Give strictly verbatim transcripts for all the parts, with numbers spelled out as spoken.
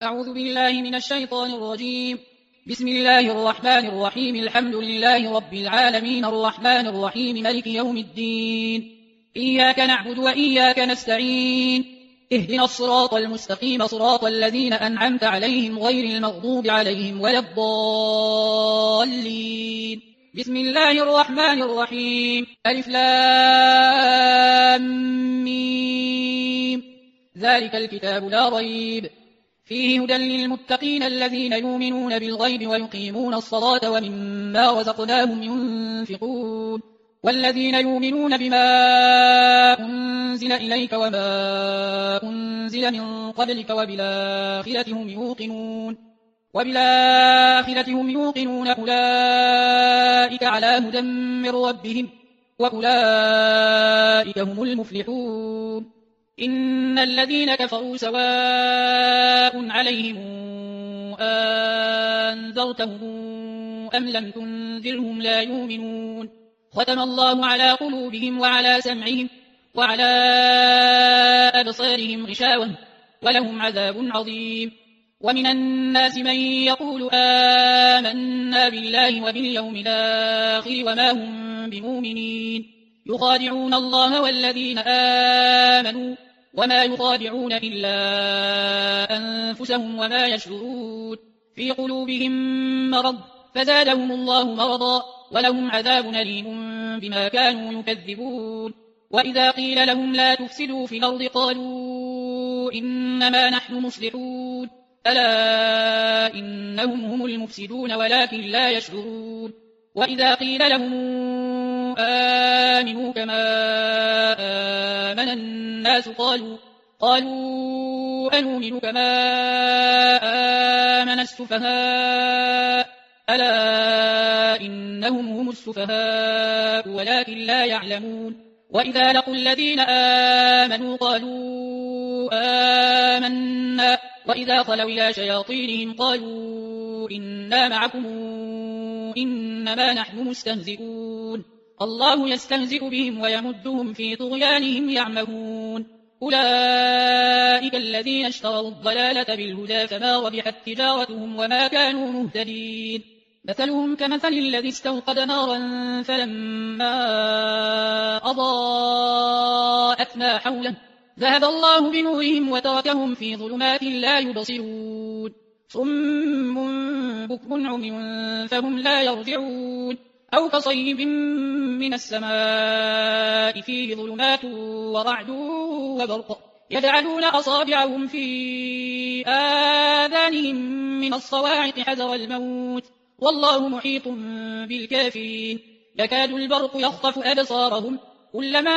أعوذ بالله من الشيطان الرجيم. بسم الله الرحمن الرحيم. الحمد لله رب العالمين الرحمن الرحيم ملك يوم الدين. إياك نعبد وإياك نستعين. اهدنا الصراط المستقيم صراط الذين أنعمت عليهم غير المغضوب عليهم ولا الضالين. بسم الله الرحمن الرحيم. ألف لام ميم. ذلك الكتاب لا ريب فيه هدى للمتقين الذين يؤمنون بالغيب ويقيمون الصلاة ومما رزقناهم ينفقون والذين يؤمنون بما أنزل إليك وما أنزل من قبلك وبالآخرة هم يوقنون وبالآخرة هم يوقنون أولئك على هدى من ربهم وأولئك هم المفلحون. إن الذين كفروا سواء عليهم أنذرتهم أم لم تنذرهم لا يؤمنون. ختم الله على قلوبهم وعلى سمعهم وعلى أبصارهم غشاوة ولهم عذاب عظيم. ومن الناس من يقول آمنا بالله وباليوم الآخر وما هم بمؤمنين يخادعون الله والذين آمنوا وما يخادعون إلا أنفسهم وما يشعرون. في قلوبهم مرض فزادهم الله مرضا ولهم عذاب أليم بما كانوا يكذبون. وإذا قيل لهم لا تفسدوا في الأرض قالوا إنما نحن مصلحون ألا إنهم هم المفسدون ولكن لا يشعرون. وإذا قيل لهم آمنوا كما آمن الناس قالوا قالوا أنؤمن كما آمن السفهاء ألا إنهم هم السفهاء ولكن لا يعلمون. وإذا لقوا الذين آمنوا قالوا آمنا وإذا خلوا إلى شياطينهم قالوا إنا معكم إنما نحن مستهزئون. الله يستهزئ بهم ويمدهم في طغيانهم يعمهون. أولئك الذين اشتروا الضلالة بالهدى فما ربحت تجارتهم وما كانوا مهتدين. مثلهم كمثل الذي استوقد نارا فلما أضاءت ما حوله ذهب الله بنورهم وتركهم في ظلمات لا يبصرون. صم بكم عمي فهم لا يرجعون. أو كصيب من السماء فيه ظلمات ورعد وبرق يجعلون أصابعهم في آذانهم من الصواعق حذر الموت والله محيط بالكافرين. يكاد البرق يخطف أبصارهم كلما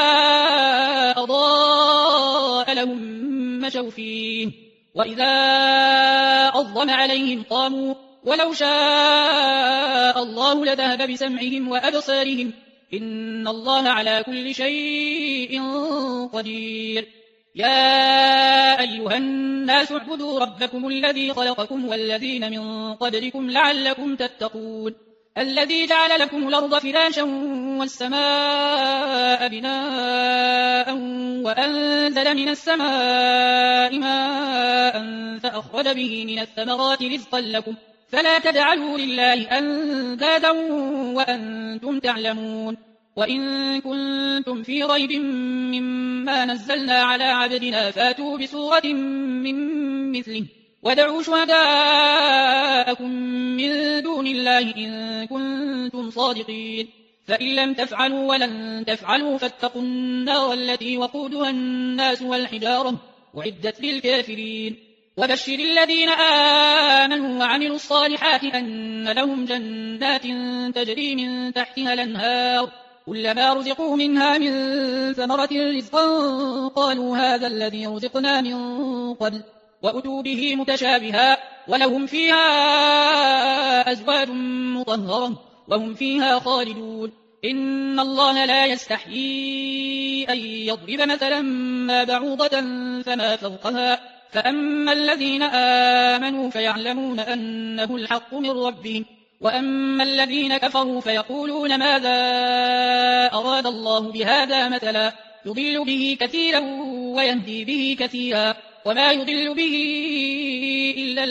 أضاء لهم مشوا فيه وإذا أظلم عليهم قاموا ولو شاء الله لذهب بسمعهم وأبصارهم إن الله على كل شيء قدير. يا أيها الناس اعبدوا ربكم الذي خلقكم والذين من قبلكم لعلكم تتقون. الذي جعل لكم الأرض فراشا والسماء بناء وأنزل من السماء ماء فأخرج به من الثمرات رزقا لكم فلا تجعلوا لله أندادا وأنتم تعلمون. وإن كنتم في ريب مما نزلنا على عبدنا فاتوا بسورة من مثله ودعوا شهداءكم من دون الله إن كنتم صادقين. فإن لم تفعلوا ولن تفعلوا فاتقوا النار التي وقودها الناس والحجارة أعدت للكافرين. وبشر الذين آمنوا وعملوا الصالحات أن لهم جنات تجري من تحتها الأنهار كلما رزقوا منها من ثمرة رزقا قالوا هذا الذي رزقنا من قبل وأتوا به متشابها ولهم فيها أزواج مطهرة وهم فيها خالدون. إن الله لا يستحيي أن يضرب مثلا ما بعوضة فما فوقها فأما الذين آمنوا فيعلمون أنه الحق من ربهم وأما الذين كفروا فيقولون ماذا أراد الله بهذا مثلا يضل به كثيرا ويهدي به كثيرا وما يضل به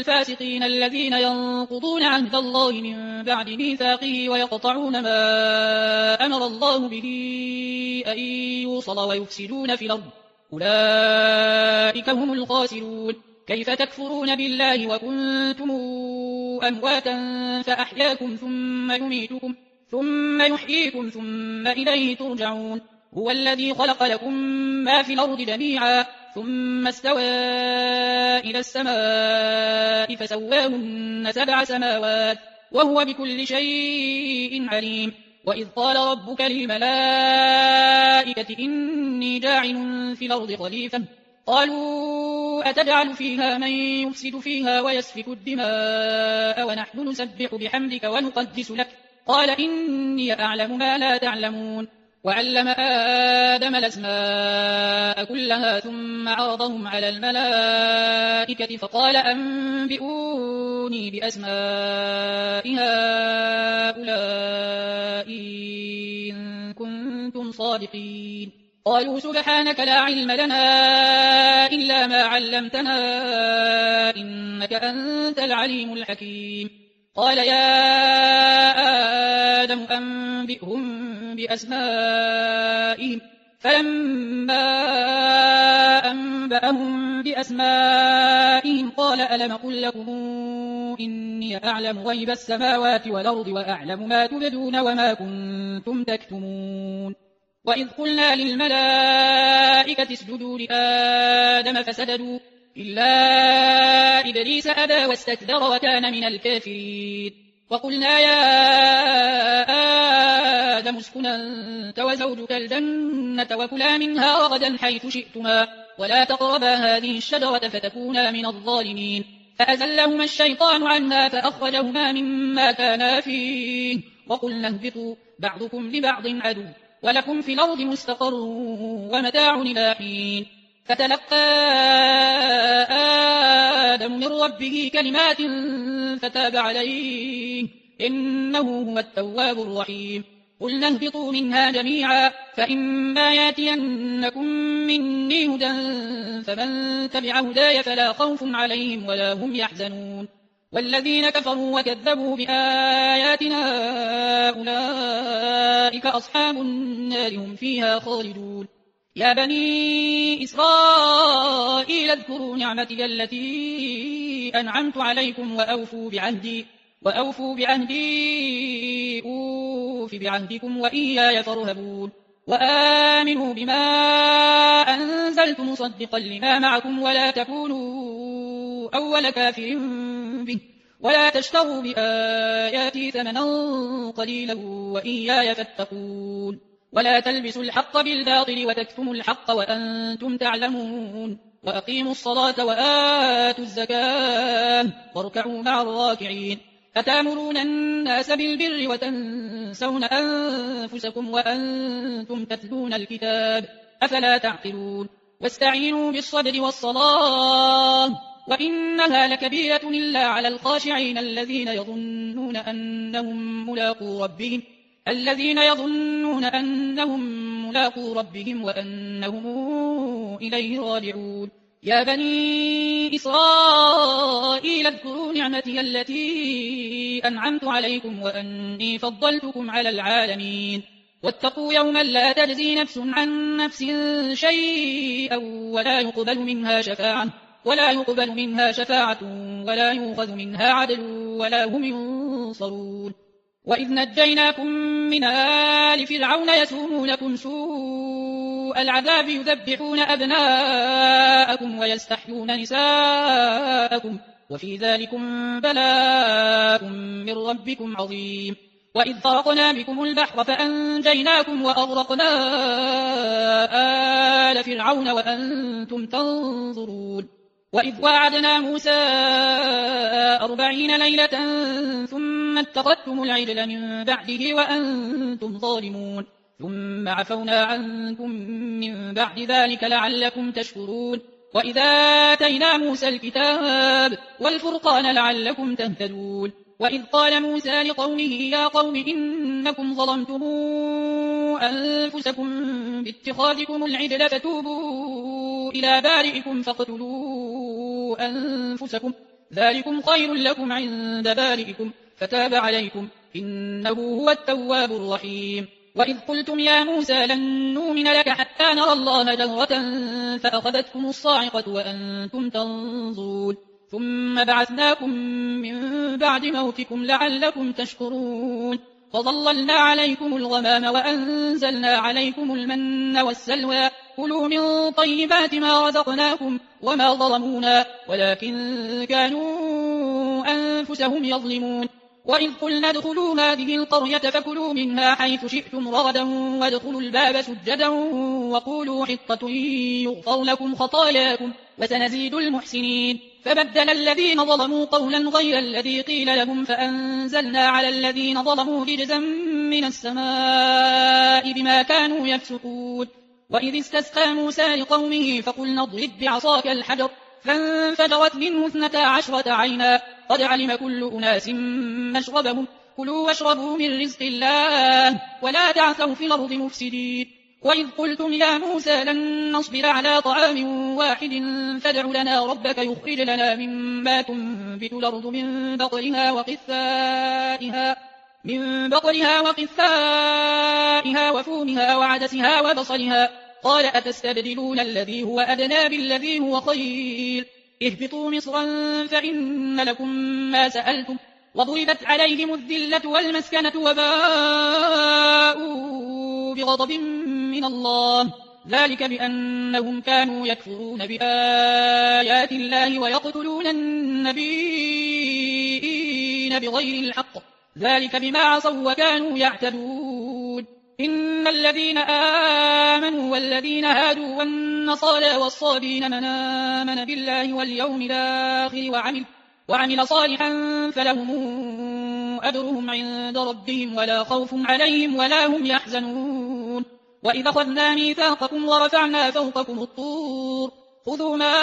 الفاسقين الذين ينقضون عهد الله من بعد ميثاقه ويقطعون ما أمر الله به أن يوصل ويفسدون في الأرض أولئك هم الخاسرون. كيف تكفرون بالله وكنتم أمواتا فأحياكم ثم يميتكم ثم يحييكم ثم إليه ترجعون. هو الذي خلق لكم ما في الأرض جميعا ثم استوى إلى السماء فسواهن سبع سماوات وهو بكل شيء عليم. وإذ قال ربك للملائكة إني جاعل في الأرض خليفة قالوا أتجعل فيها من يفسد فيها ويسفك الدماء ونحن نسبح بحمدك ونقدس لك قال إني أعلم ما لا تعلمون. وعلم آدم الأسماء كلها ثم عرضهم على الملائكة فقال أنبئوني بأسماء هؤلاء إن كنتم صادقين. قالوا سبحانك لا علم لنا إلا ما علمتنا إنك أنت العليم الحكيم. قال يا آدم أنبئهم بأسمائهم فلما أنبأهم بأسمائهم قال ألم قل لكم إني أعلم غيب السماوات والأرض وأعلم ما تبدون وما كنتم تكتمون. وإذ قلنا للملائكة اسجدوا لآدم فسجدوا إلا إبليس أبى واستكبر وكان من الكافرين. وقلنا يا آدم اسكن أنت وزوجك الجنة وكلا منها رغدا حيث شئتما ولا تقربا هذه الشجرة فتكونا من الظالمين. فأزلهما الشيطان عنها فأخرجهما مما كانا فيه وقلنا اهبطوا بعضكم لبعض عدو ولكم في الأرض مستقر ومتاع إلى حين. فتلقى آدم من ربه كلمات فتاب عليه إنه هو التواب الرحيم. قلنا اهبطوا منها جميعا فإما ياتينكم مني هدى فمن تبع هداي فلا خوف عليهم ولا هم يحزنون. والذين كفروا وكذبوا بآياتنا أولئك أصحاب النار هم فيها خالدون. يا بني إسرائيل اذكروا نعمتي التي أنعمت عليكم وأوفوا بعهدي وأوفوا بعهدي أوف بعهدكم وإياي فارهبون. وآمنوا بما أنزلت مصدقا لما معكم ولا تكونوا أول كافر به ولا تشتروا بآياتي ثمنا قليلا وإياي فاتقون. ولا تلبسوا الحق بالباطل وتكتموا الحق وأنتم تعلمون. وأقيموا الصلاة وآتوا الزكاة واركعوا مع الراكعين. أتأمرون الناس بالبر وتنسون أنفسكم وأنتم تتلون الكتاب أفلا تعقلون. واستعينوا بالصبر والصلاة وإنها لكبيرة إلا على الخاشعين الذين يظنون أنهم ملاقو ربهم الذين يظنون أنهم ملاقو ربهم وأنهم إليه راجعون. يا بني إسرائيل اذكروا نعمتي التي أنعمت عليكم وأني فضلتكم على العالمين. واتقوا يوما لا تجزي نفس عن نفس شيئا ولا يقبل منها شفاعة ولا يقبل منها شفاعة ولا يؤخذ منها عدل ولا هم ينصرون. وإذ نجيناكم من آل فرعون يسومونكم سوء العذاب يذبحون أبناءكم ويستحيون نساءكم وفي ذلكم بلاء من ربكم عظيم. وإذ فرقنا بكم البحر فأنجيناكم وأغرقنا آل فرعون وأنتم تنظرون. وإذ وعدنا موسى أربعين ليلة ثم اتخذتم العجل من بعده وأنتم ظالمون ثم عفونا عنكم من بعد ذلك لعلكم تشكرون. وإذا آتينا موسى الكتاب والفرقان لعلكم تهتدون. وإذ قال موسى لقومه يا قوم إنكم ظلمتم أنفسكم باتخاذكم العجل فتوبوا إلى بارئكم فاقتلوا أنفسكم ذلكم خير لكم عند بارئكم فتاب عليكم إنه هو التواب الرحيم وإذ قلتم يا موسى لن نؤمن لك حتى نرى الله جهرة فأخذتكم الصاعقة وأنتم تنظرون ثم بعثناكم من بعد موتكم لعلكم تشكرون فظللنا عليكم الغمام وأنزلنا عليكم المن والسلوى كلوا من طيبات ما رزقناكم وما ظلمونا ولكن كانوا أنفسهم يظلمون وإذ قلنا ادخلوا هذه القرية فكلوا منها حيث شئتم رغدا وادخلوا الباب سجدا وقولوا حطة يغفر لكم خطاياكم وسنزيد المحسنين فبدل الذين ظلموا قولا غير الذي قيل لهم فأنزلنا على الذين ظلموا رجزا من السماء بما كانوا يفسقون وإذ استسقى موسى لقومه فقلنا اضرب بعصاك الحجر فانفجرت منه اثنتا عشرة عينا قد علم كل أناس مشربهم كلوا واشربوا من رزق الله ولا تعثوا في الأرض مفسدين وإذ قلتم يا موسى لن نصبر على طعام واحد فادع لنا ربك يخرج لنا مما تنبت الأرض من بقلها وقثائها من بقلها وقثائها وفومها وعدسها وبصلها قال أتستبدلون الذي هو أدنى بالذي هو خير اهبطوا مصرا فإن لكم ما سألتم وضربت عليهم الذلة والمسكنة وباءوا بغضب من الله ذلك بأنهم كانوا يكفرون بآيات الله ويقتلون النبيين بغير الحق ذلك بما عصوا وكانوا يعتدون إن الذين آمنوا والذين هادوا والنصارى والصابين من آمن بالله واليوم الآخر وعمل, وعمل صالحا فلهم أجرهم عند ربهم ولا خوف عليهم ولا هم يحزنون وإذا أخذنا ميثاقكم ورفعنا فوقكم الطور خذوا ما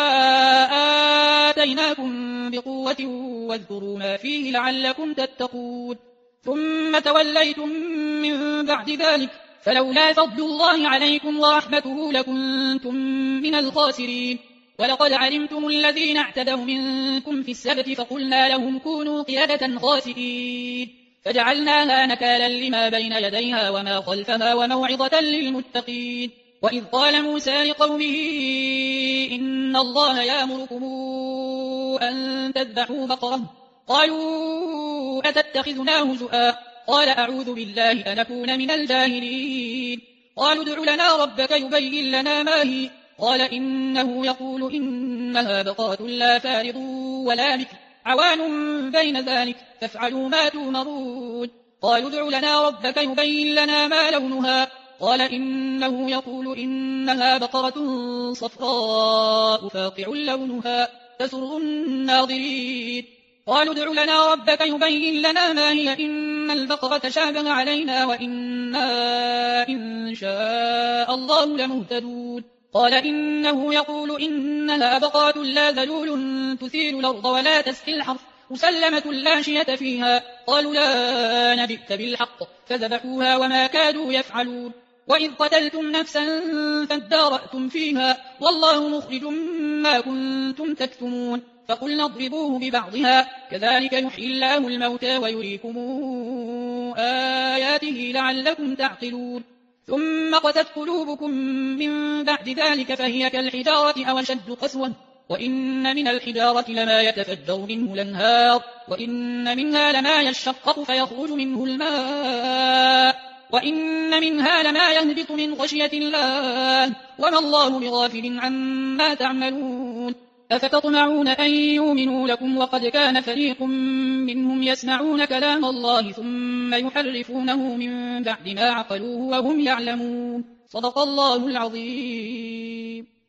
آتيناكم بقوة واذكروا ما فيه لعلكم تتقون ثم توليتم من بعد ذلك فلولا فضل الله عليكم ورحمته لكنتم من الخاسرين ولقد علمتم الذين اعتدوا منكم في السبت فقلنا لهم كونوا قردة خاسئين فجعلناها نكالا لما بين يديها وما خلفها وموعظة للمتقين وإذ قال موسى لقومه إن الله يأمركم أن تذبحوا بقرة قالوا أتتخذنا هزؤا قال أعوذ بالله أن أكون من الجاهلين قالوا ادع لنا ربك يبين لنا ما هي قال إنه يقول إنها بقرة لا فارض ولا بكر عوان بين ذلك فافعلوا ما تؤمرون قالوا ادع لنا ربك يبين لنا ما لونها قال إنه يقول إنها بقرة صفراء فاقع لونها تسر الناظرين قالوا ادع لنا ربك يبين لنا ما هي إن البقرة شابه علينا وإنا إن شاء الله لمهتدون قال إنه يقول إنها بقرة لا ذلول تثير الأرض ولا تسقي الحرث مسلمة لا شية فيها قالوا لا نبئت بالحق فذبحوها وما كادوا يفعلون وإذ قتلتم نفسا فادارأتم فيها والله مخرج ما كنتم تكتمون فقلنا اضربوه ببعضها كذلك يحيي الله الموتى ويريكم آياته لعلكم تعقلون ثم قست قلوبكم من بعد ذلك فهي كالحجارة أو أشد قسوة وإن من الحجارة لما يتفجر منه الأنهار وإن منها لما يشقق فيخرج منه الماء وإن منها لما يهبط من خشية الله وما الله بغافل عما تعملون أفتطمعون أن يؤمنوا لكم وقد كان فريق منهم يسمعون كلام الله ثم يحرفونه من بعد ما عقلوه وهم يعلمون صدق الله العظيم.